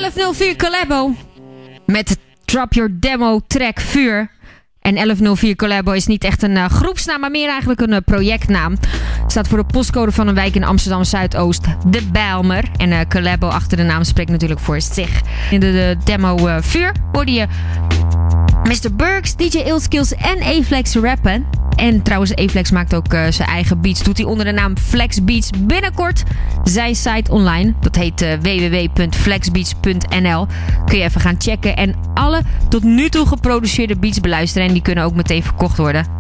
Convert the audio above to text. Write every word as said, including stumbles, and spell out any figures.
elf nul vier Collabo met Drop Your Demo track Vuur. En elf nul vier Collabo is niet echt een uh, groepsnaam, maar meer eigenlijk een uh, projectnaam. Staat voor de postcode van een wijk in Amsterdam Zuidoost, de Bijlmer. En uh, Collabo achter de naam spreekt natuurlijk voor zich. In de, de demo uh, Vuur hoorde je mister Burks, D J Illskills en A-Flex rappen. En trouwens, A-Flex maakt ook uh, zijn eigen beats. Doet hij onder de naam Flex Beats. Binnenkort zijn site online. Dat heet uh, w w w punt flexbeats punt n l. Kun je even gaan checken. En alle tot nu toe geproduceerde beats beluisteren. En die kunnen ook meteen verkocht worden.